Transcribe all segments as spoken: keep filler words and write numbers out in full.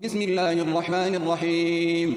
بسم الله الرحمن الرحيم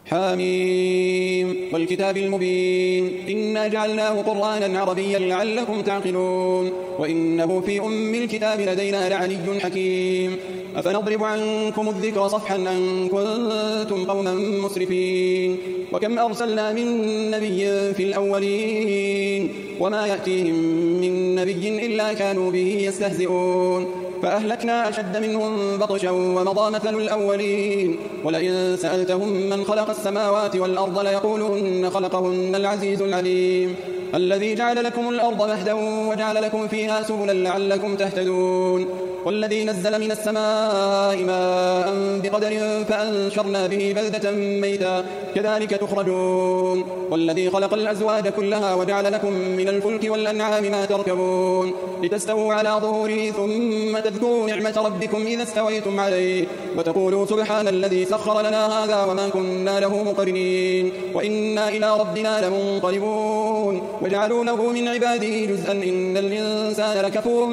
حاميم والكتاب المبين إنا جعلناه قرآنا عربيا لعلكم تعقلون وإنه في أم الكتاب لدينا لعلي حكيم أفنضرب عنكم الذكر صفحا أن كنتم قوما مسرفين وكم أرسلنا من نبي في الأولين وما يأتيهم من نبي إلا كانوا به يستهزئون فأهلكنا أشد منهم بطشا ومضى مثل الأولين ولئن سألتهم من خلق السماوات والأرض ليقولن خلقهن العزيز العليم الذي جعل لكم الأرض مهدا وجعل لكم فيها سبلا لعلكم تهتدون والذي نزل من السماء ماء بقدر فأنشرنا به بلدة ميتا كذلك تخرجون والذي خلق الأزواج كلها وجعل لكم من الفلك والأنعام ما تركبون لتستووا على ظهوره ثم تذكروا نعمة ربكم إذا استويتم عليه وتقولوا سبحان الذي سخر لنا هذا وما كنا له مقرنين وإنا إلى ربنا لمنقلبون وجعلوا له من عباده جزءا إن الإنسان لكفور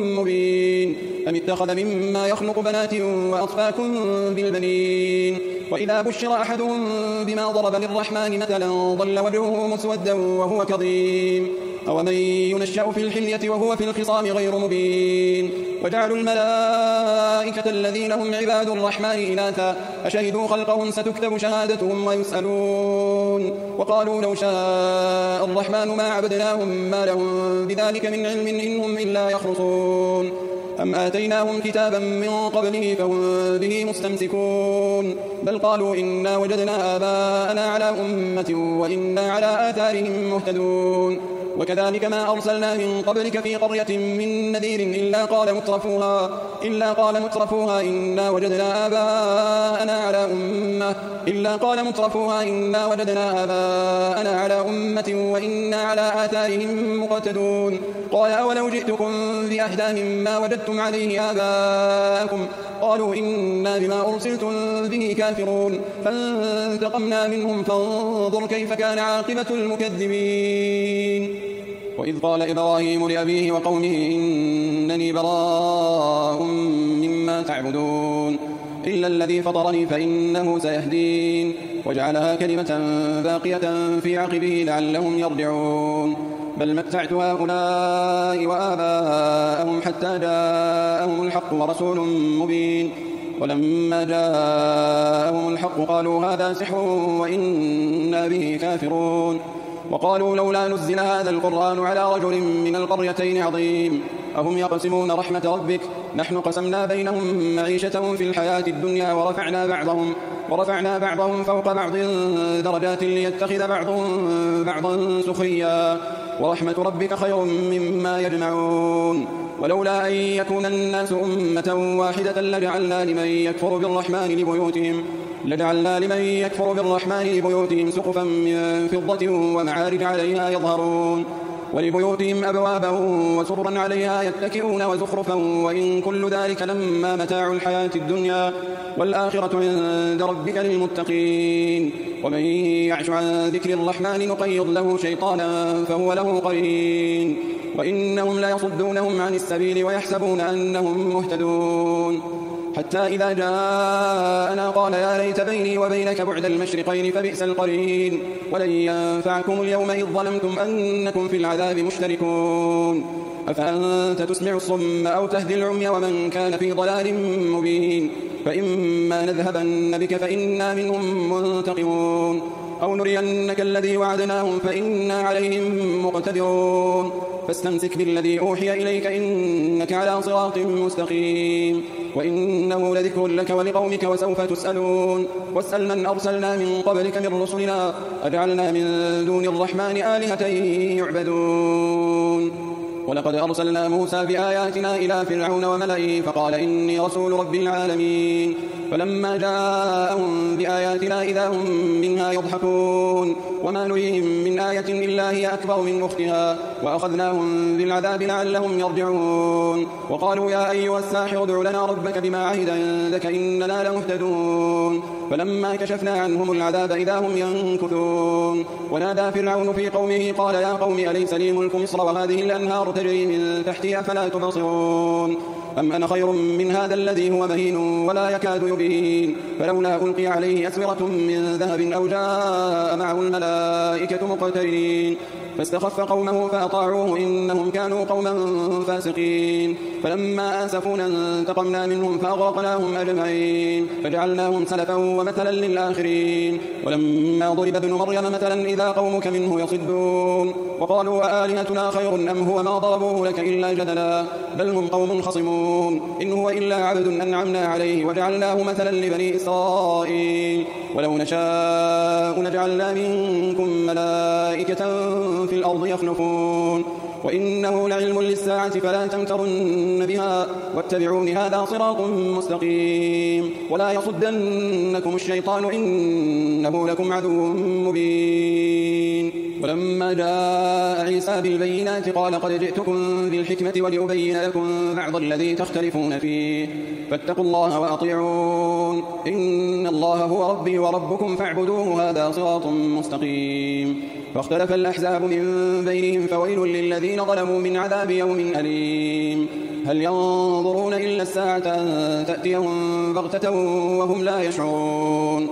مبين أم اتخذ مما يخلق بنات وأصفاكم بالبنين وإذا بشر أحدهم بما ضرب للرحمن مثلا ظل وجهه مسودا وهو كظيم أومن ينشأ في الحلية وهو في الخصام غير مبين وجعلوا الملائكة الذين هم عباد الرحمن إناثا أشهدوا خلقهم ستكتب شهادتهم ويسألون وقالوا لو شاء الرحمن ما عبدناهم ما لهم بذلك من علم إنهم إلا يخرصون أم آتيناهم كتابا من قبله فهم به مستمسكون بل قالوا إنا وجدنا آباءنا على أمة وإنا على آثارهم مهتدون وكذلك ما أرسلنا من قبلك في قرية من نذير إلا قال مترفوها إلا قال مترفوها إنا وجدنا آباءنا على أمة إلا قال مترفوها إنا وجدنا آباءنا على أمة وإنا على آثارهم مقتدون قال أولو جئتكم بأهدى مما وجدتم عليه آباءكم قالوا إنا بما أرسلتم به كافرون فانتقمنا منهم فانظر كيف كان عاقبة المكذبين وإذ قال إبراهيم لأبيه وقومه إنني براء مما تعبدون إلا الذي فطرني فإنه سيهدين وجعلها كلمة باقية في عقبه لعلهم يرجعون بل متعت هؤلاء وآباءهم حتى جاءهم الحق ورسول مبين ولما جاءهم الحق قالوا هذا سحر وإنا به كافرون وقالوا لولا نزل هذا القرآن على رجل من القريتين عظيم أهم يقسمون رحمة ربك نحن قسمنا بينهم معيشتهم في الحياة الدنيا ورفعنا بعضهم ورفعنا بعضهم فوق بعض درجات ليتخذ بعضهم بعضا سخريا ورحمة ربك خير مما يجمعون ولولا أن يكون الناس أمة واحدة لجعلنا لمن يكفر بالرحمن لبيوتهم لجعلنا لمن يكفر بالرحمن لبيوتهم سقفا من فضة ومعارج عليها يظهرون ولبيوتهم أبوابا وسررا عليها يتكئون وزخرفا وإن كل ذلك لما متاع الحياة الدنيا والآخرة عند ربك للمتقين ومن يعش عن ذكر الرحمن نقيض له شيطانا فهو له قرين وإنهم ليصدونهم عن السبيل ويحسبون أنهم مهتدون حتى إذا جاءنا قال يا ليت بيني وبينك بعد المشرقين فبئس القرين ولن ينفعكم اليوم إذ ظلمتم أنكم في العذاب مشتركون أفأنت تسمع الصم أو تهدي العمي ومن كان في ضلال مبين فإما نذهبن بك فإنا منهم منتقمون أو نرينك الذي وعدناهم فإنا عليهم مقتدرون فاستمسك بالذي أوحي إليك إنك على صراط مستقيم وإنه لذكر لك ولقومك وسوف تسألون واسأل من أرسلنا من قبلك من رسلنا أجعلنا من دون الرحمن آلهة يعبدون ولقد أرسلنا موسى بآياتنا إلى فرعون وملئه فقال إني رسول رب العالمين فلما جاءهم بآياتنا إذا هم منها يضحكون وما نريهم من آية إلا هي أكبر من أختها وأخذناهم بالعذاب لعلهم يرجعون وقالوا يا أيها الساحر ادع لنا ربك بما عهد عندك إننا لمهتدون فلما كشفنا عنهم العذاب إذا هم ينكثون ونادى فرعون في قومه قال يا قوم أليس لي ملك مصر وهذه الأنهار تجري من تحتي أفلا تبصرون أم أنا خير من هذا الذي هو مهين ولا يكاد يبين فلولا ألقي عليه أسورة من ذهب أو جاء معه الملائكة مقترنين فاستخف قومه فأطاعوه إنهم كانوا قوما فاسقين فلما آسفونا انتقمنا منهم فأغرقناهم أجمعين فجعلناهم سلفا ومثلا للآخرين ولما ضرب ابن مريم مثلا إذا قومك منه يصدون وقالوا وآلهتنا خير أم هو ما ضربوه لك إلا جدلا بل هم قوم خصمون إن هو إلا عبد أنعمنا عليه وجعلناه مثلا لبني إسرائيل ولو نشاء نجعلنا منكم ملائكة في الأرض يخلفون وإنه لعلم للساعة فلا تمترن بها واتبعون هذا صراط مستقيم ولا يصدنكم الشيطان إنه لكم عدو مبين ولما جاء عيسى بالبينات قال قد جئتكم بالحكمة ولأبين لكم بعض الذي تختلفون فيه فاتقوا الله وأطيعون إن الله هو ربي وربكم فاعبدوه هذا صراط مستقيم فاختلف الأحزاب من بينهم فويل للذين ظلموا من عذاب يوم أليم هل ينظرون إلا الساعة أن تأتيهم بغتة وهم لا يشعرون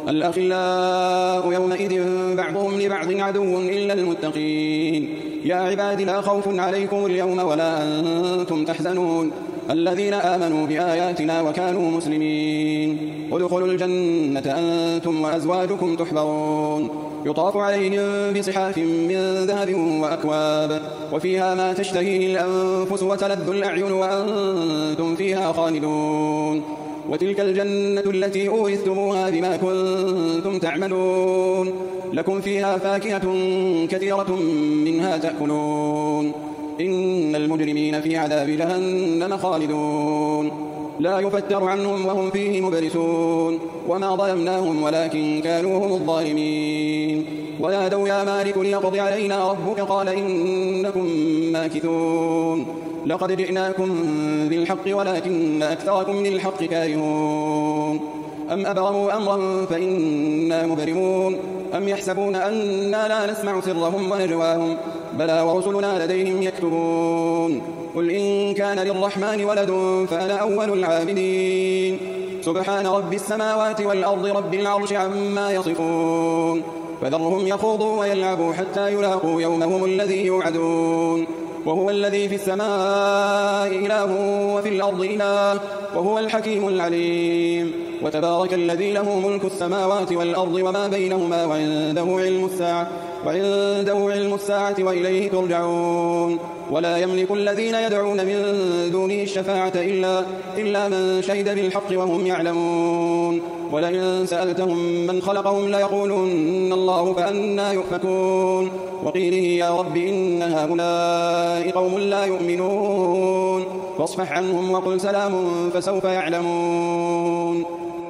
الأخلاء يومئذ بعضهم لبعض عدو إلا المتقين يا عباد لا خوف عليكم اليوم ولا أنتم تحزنون الذين آمنوا بآياتنا وكانوا مسلمين ادخلوا الجنة أنتم وأزواجكم تحبرون يطاف عليهم بصحاف من ذهب وأكواب وفيها ما تشتهيه الأنفس وتلذ الأعين وأنتم فيها خالدون وتلك الجنة التي أورثتموها بما كنتم تعملون لكم فيها فاكهة كثيرة منها تأكلون إن المجرمين في عذاب جهنم خالدون لا يفتر عنهم وهم فيه مبلسون وما ظلمناهم ولكن كانوا هم الظالمين ونادوا يا مالك ليقضي علينا ربك قال إنكم ماكثون لقد جئناكم بالحق ولكن أكثركم للحق كارهون أم أبرموا أمرا فإنا مبرمون أم يحسبون أننا لا نسمع سرهم ونجواهم بلى ورسلنا لديهم يكتبون قل إن كان للرحمن ولد فأنا أول العابدين سبحان رب السماوات والأرض رب العرش عما يصفون فذرهم يخوضوا ويلعبوا حتى يلاقوا يومهم الذي يوعدون وهو الذي في السماء إله وفي الأرض إله وهو الحكيم العليم وتبارك الذي له ملك السماوات والأرض وما بينهما وعنده علم الساعة وعنده علم الساعة وإليه ترجعون ولا يملك الذين يدعون من دونه الشفاعة إلا, إلا من شهد بالحق وهم يعلمون ولئن سألتهم من خلقهم ليقولن الله فأنا يؤفكون وقيله يا رب إن هؤلاء قوم لا يؤمنون فاصفح عنهم وقل سلام فسوف يعلمون